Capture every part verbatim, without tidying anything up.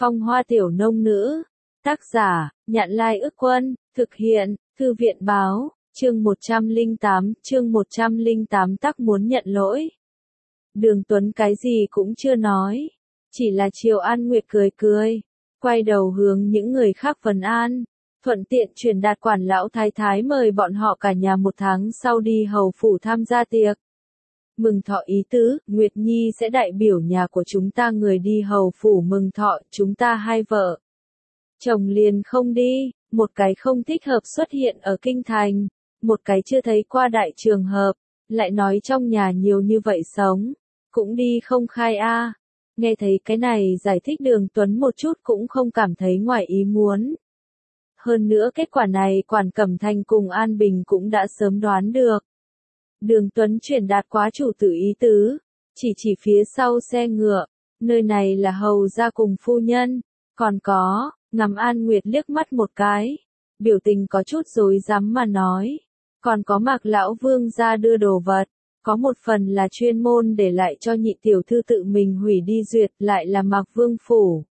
Phong hoa tiểu nông nữ. Tác giả, Nhạn Lai Ức Quân, thực hiện, Thư viện Báo, chương một trăm lẻ tám, chương một trăm lẻ tám Tắc muốn nhận lỗi. Đường Tuấn cái gì cũng chưa nói, chỉ là Triều An Nguyệt cười cười, quay đầu hướng những người khác vấn an, thuận tiện truyền đạt quản lão thái thái mời bọn họ cả nhà một tháng sau đi hầu phủ tham gia tiệc. Mừng thọ ý tứ, Nguyệt Nhi sẽ đại biểu nhà của chúng ta người đi hầu phủ mừng thọ, chúng ta hai vợ chồng liền không đi, một cái không thích hợp xuất hiện ở kinh thành, một cái chưa thấy qua đại trường hợp, lại nói trong nhà nhiều như vậy sống, cũng đi không khai a. Nghe thấy cái này giải thích Đường Tuấn một chút cũng không cảm thấy ngoài ý muốn. Hơn nữa kết quả này Quản Cẩm Thành cùng An Bình cũng đã sớm đoán được. Đường Tuấn truyền đạt quá chủ tử ý tứ, chỉ chỉ phía sau xe ngựa, nơi này là hầu gia cùng phu nhân, còn có, ngắm An Nguyệt liếc mắt một cái, biểu tình có chút rối rắm mà nói, còn có Mạc lão vương gia đưa đồ vật, có một phần là chuyên môn để lại cho nhị tiểu thư tự mình hủy đi duyệt, lại là Mạc vương phủ.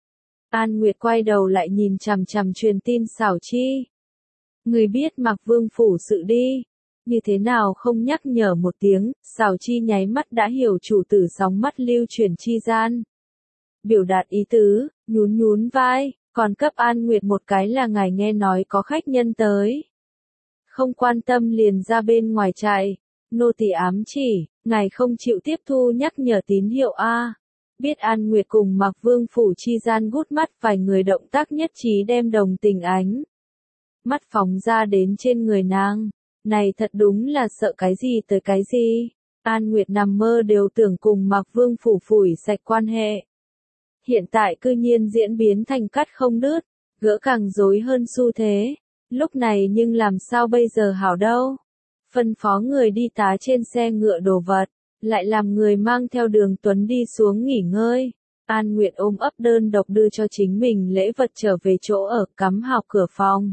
An Nguyệt quay đầu lại nhìn chằm chằm truyền tin Xảo Chi. Người biết Mạc vương phủ sự đi, như thế nào không nhắc nhở một tiếng, Xảo Chi nháy mắt đã hiểu chủ tử sóng mắt lưu truyền chi gian. Biểu đạt ý tứ, nhún nhún vai, còn cấp An Nguyệt một cái là ngài nghe nói có khách nhân tới. Không quan tâm liền ra bên ngoài chạy, nô tỳ ám chỉ, ngài không chịu tiếp thu nhắc nhở tín hiệu a. Biết An Nguyệt cùng Mạc Vương phủ chi gian gút mắt, vài người động tác nhất trí đem đồng tình ánh mắt phóng ra đến trên người nàng. Này thật đúng là sợ cái gì tới cái gì. An Nguyệt nằm mơ đều tưởng cùng Mạc Vương phủ phủi sạch quan hệ. Hiện tại cư nhiên diễn biến thành cắt không đứt, gỡ càng rối hơn xu thế. Lúc này nhưng làm sao bây giờ hảo đâu. Phân phó người đi tá trên xe ngựa đồ vật, lại làm người mang theo Đường Tuấn đi xuống nghỉ ngơi. An Nguyệt ôm ấp đơn độc đưa cho chính mình lễ vật trở về chỗ ở, cắm hào cửa phòng.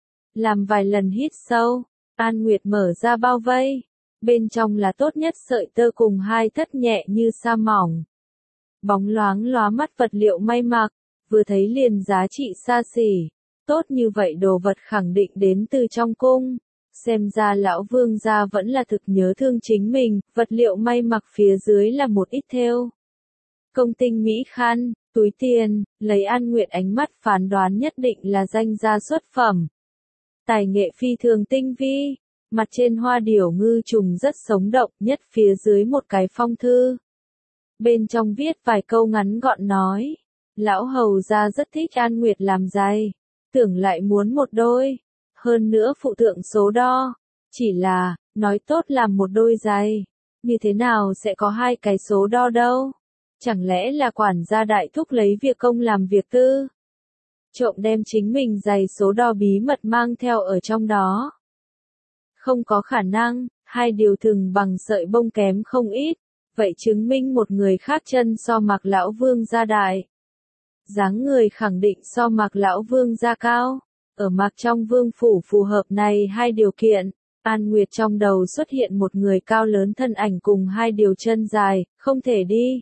Làm vài lần hít sâu, An Nguyệt mở ra bao vây. Bên trong là tốt nhất sợi tơ cùng hai thất nhẹ như sa mỏng. Bóng loáng lóa mắt vật liệu may mặc, vừa thấy liền giá trị xa xỉ. Tốt như vậy đồ vật khẳng định đến từ trong cung. Xem ra lão vương gia vẫn là thực nhớ thương chính mình, vật liệu may mặc phía dưới là một ít thêu công tinh mỹ khăn, túi tiền, lấy An Nguyệt ánh mắt phán đoán nhất định là danh gia xuất phẩm. Tài nghệ phi thường tinh vi, mặt trên hoa điểu ngư trùng rất sống động, nhất phía dưới một cái phong thư. Bên trong viết vài câu ngắn gọn nói, lão hầu gia rất thích An Nguyệt làm giày, tưởng lại muốn một đôi, hơn nữa phụ thượng số đo, chỉ là, nói tốt làm một đôi giày, như thế nào sẽ có hai cái số đo đâu, chẳng lẽ là quản gia đại thúc lấy việc công làm việc tư, trộm đem chính mình giày số đo bí mật mang theo ở trong đó. Không có khả năng, hai điều thừng bằng sợi bông kém không ít, vậy chứng minh một người khác chân so Mạc lão vương gia đại. Dáng người khẳng định so Mạc lão vương gia cao, ở Mạc trong vương phủ phù hợp này hai điều kiện, An Nguyệt trong đầu xuất hiện một người cao lớn thân ảnh cùng hai điều chân dài, không thể đi.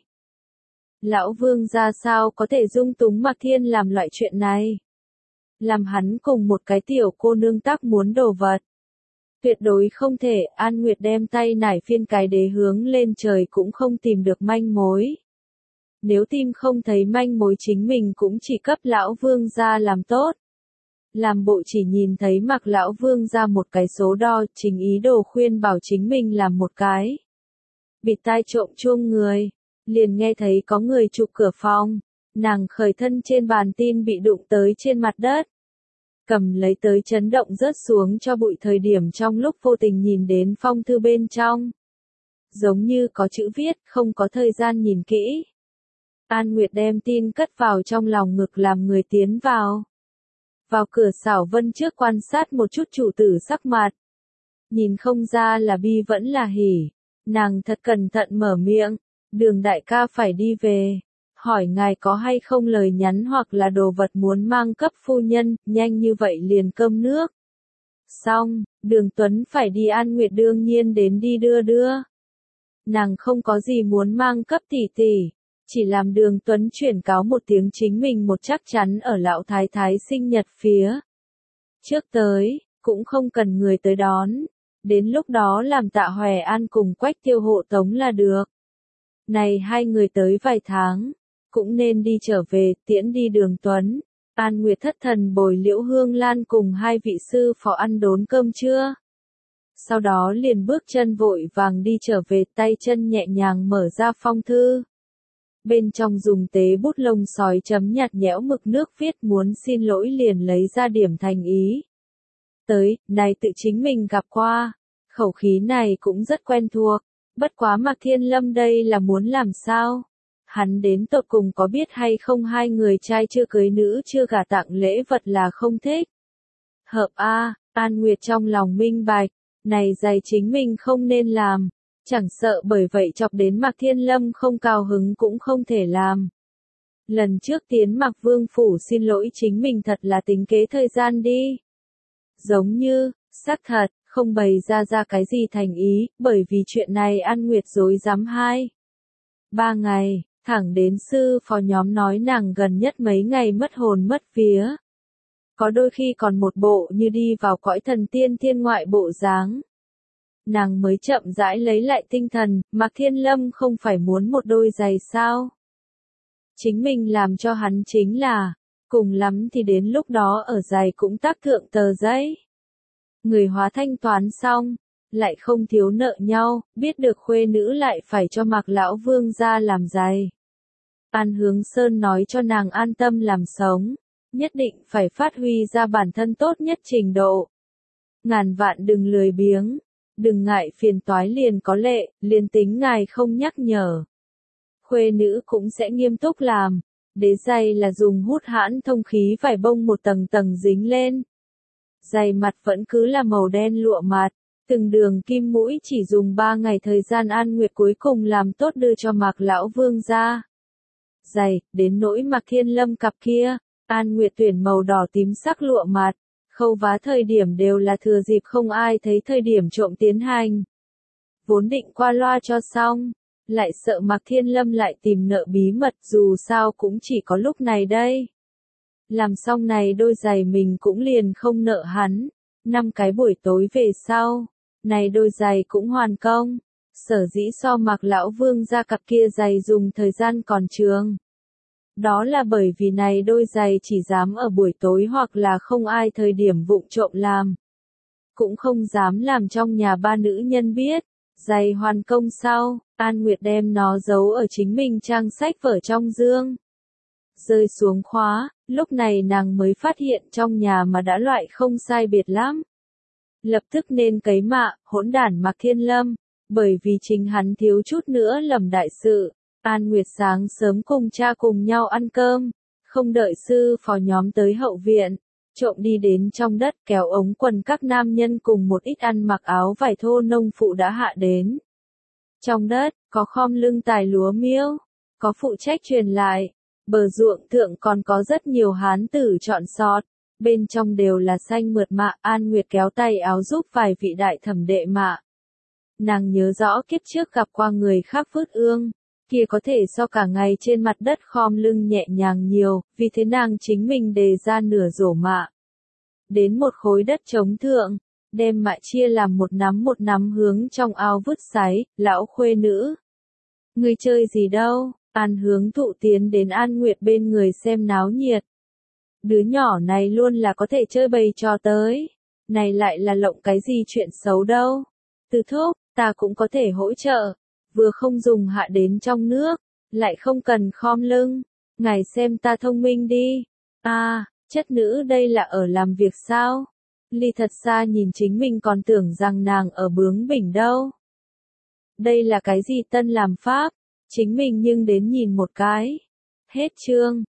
Lão vương gia sao có thể dung túng Mạc Thiên làm loại chuyện này? Làm hắn cùng một cái tiểu cô nương tác muốn đồ vật. Tuyệt đối không thể, An Nguyệt đem tay nải phiên cái đế hướng lên trời cũng không tìm được manh mối. Nếu tìm không thấy manh mối chính mình cũng chỉ cấp lão vương gia làm tốt. Làm bộ chỉ nhìn thấy Mạc lão vương gia một cái số đo, chính ý đồ khuyên bảo chính mình làm một cái. Bịt tai trộm chuông người, liền nghe thấy có người chụp cửa phòng, nàng khởi thân trên bàn tin bị đụng tới trên mặt đất. Cầm lấy tới chấn động rớt xuống cho bụi thời điểm trong lúc vô tình nhìn đến phong thư bên trong. Giống như có chữ viết, không có thời gian nhìn kỹ. An Nguyệt đem tin cất vào trong lòng ngực làm người tiến vào. Vào cửa Xảo Vân trước quan sát một chút chủ tử sắc mặt. Nhìn không ra là bi vẫn là hỉ. Nàng thật cẩn thận mở miệng, Đường đại ca phải đi về. Hỏi ngài có hay không lời nhắn hoặc là đồ vật muốn mang cấp phu nhân, nhanh như vậy liền cơm nước. Xong, Đường Tuấn phải đi, An Nguyệt đương nhiên đến đi đưa đưa. Nàng không có gì muốn mang cấp tỷ tỷ, chỉ làm Đường Tuấn chuyển cáo một tiếng chính mình một chắc chắn ở lão thái thái sinh nhật phía trước tới, cũng không cần người tới đón, đến lúc đó làm Tạ Hoè An cùng Quách Tiêu hộ tống là được. Này hai người tới vài tháng, cũng nên đi trở về, tiễn đi Đường Tuấn. An Nguyệt thất thần bồi Liễu Hương Lan cùng hai vị sư phó ăn đốn cơm trưa. Sau đó liền bước chân vội vàng đi trở về, tay chân nhẹ nhàng mở ra phong thư. Bên trong dùng tế bút lông sói chấm nhạt nhẽo mực nước viết muốn xin lỗi, liền lấy ra điểm thành ý. Tới, này tự chính mình gặp qua, khẩu khí này cũng rất quen thuộc, bất quá Mạc Thiên Lâm đây là muốn làm sao? Hắn đến tột cùng có biết hay không hai người trai chưa cưới nữ chưa gả tặng lễ vật là không thích? Hợp a, An Nguyệt trong lòng minh bạch, này giày chính mình không nên làm, chẳng sợ bởi vậy chọc đến Mạc Thiên Lâm không cao hứng cũng không thể làm. Lần trước tiến Mạc Vương phủ xin lỗi chính mình thật là tính kế thời gian đi. Giống như, xác thật, không bày ra ra cái gì thành ý, bởi vì chuyện này An Nguyệt dối dám hai. Ba ngày, thẳng đến sư phó nhóm nói nàng gần nhất mấy ngày mất hồn mất vía. Có đôi khi còn một bộ như đi vào cõi thần tiên thiên ngoại bộ dáng. Nàng mới chậm rãi lấy lại tinh thần, Mạc Thiên Lâm không phải muốn một đôi giày sao? Chính mình làm cho hắn chính là, cùng lắm thì đến lúc đó ở giày cũng tác thượng tờ giấy. Người hóa thanh toán xong, lại không thiếu nợ nhau, biết được khuê nữ lại phải cho Mạc Lão Vương ra làm giày. An Hướng Sơn nói cho nàng an tâm làm sống, nhất định phải phát huy ra bản thân tốt nhất trình độ. Ngàn vạn đừng lười biếng, đừng ngại phiền toái liền có lệ, liền tính ngài không nhắc nhở. Khuê nữ cũng sẽ nghiêm túc làm, đế giày là dùng hút hãn thông khí vải bông một tầng tầng dính lên. Giày mặt vẫn cứ là màu đen lụa mạt, từng đường kim mũi chỉ dùng ba ngày thời gian An Nguyệt cuối cùng làm tốt đưa cho Mạc Lão Vương ra. Giày, đến nỗi Mạc Thiên Lâm cặp kia, An Nguyệt tuyển màu đỏ tím sắc lụa mạt, khâu vá thời điểm đều là thừa dịp không ai thấy thời điểm trộm tiến hành. Vốn định qua loa cho xong, lại sợ Mạc Thiên Lâm lại tìm nợ bí mật, dù sao cũng chỉ có lúc này đây. Làm xong này đôi giày mình cũng liền không nợ hắn, năm cái buổi tối về sau, này đôi giày cũng hoàn công, sở dĩ so Mạc Lão Vương ra cặp kia giày dùng thời gian còn trường. Đó là bởi vì này đôi giày chỉ dám ở buổi tối hoặc là không ai thời điểm vụng trộm làm. Cũng không dám làm trong nhà ba nữ nhân biết. Giày hoàn công sau, An Nguyệt đem nó giấu ở chính mình trang sách vở trong dương. Rơi xuống khóa, lúc này nàng mới phát hiện trong nhà mà đã loại không sai biệt lắm. Lập tức nên cấy mạ, hỗn đản Mạc Thiên Lâm, bởi vì chính hắn thiếu chút nữa lầm đại sự. An Nguyệt sáng sớm cùng cha cùng nhau ăn cơm, không đợi sư phó nhóm tới hậu viện, trộm đi đến trong đất kéo ống quần các nam nhân cùng một ít ăn mặc áo vải thô nông phụ đã hạ đến. Trong đất, có khom lưng tài lúa miêu, có phụ trách truyền lại, bờ ruộng thượng còn có rất nhiều hán tử chọn sọt, bên trong đều là xanh mượt mạ. An Nguyệt kéo tay áo giúp vài vị đại thẩm đệ mạ. Nàng nhớ rõ kiếp trước gặp qua người khác vứt ương, kia có thể so cả ngày trên mặt đất khom lưng nhẹ nhàng nhiều, vì thế nàng chính mình đề ra nửa rổ mạ. Đến một khối đất trống thượng, đem mạ chia làm một nắm một nắm hướng trong ao vứt sáy. Lão khuê nữ, ngươi chơi gì đâu? An Hướng Thụ tiến đến An Nguyệt bên người xem náo nhiệt. Đứa nhỏ này luôn là có thể chơi bày trò tới, này lại là lộng cái gì chuyện xấu đâu. Từ thúc, ta cũng có thể hỗ trợ, vừa không dùng hạ đến trong nước, lại không cần khom lưng, ngài xem ta thông minh đi. À, chất nữ đây là ở làm việc sao? Ly thật xa nhìn chính mình còn tưởng rằng nàng ở bướng bỉnh đâu. Đây là cái gì tân làm pháp? Chính mình nhưng đến nhìn một cái. Hết chương.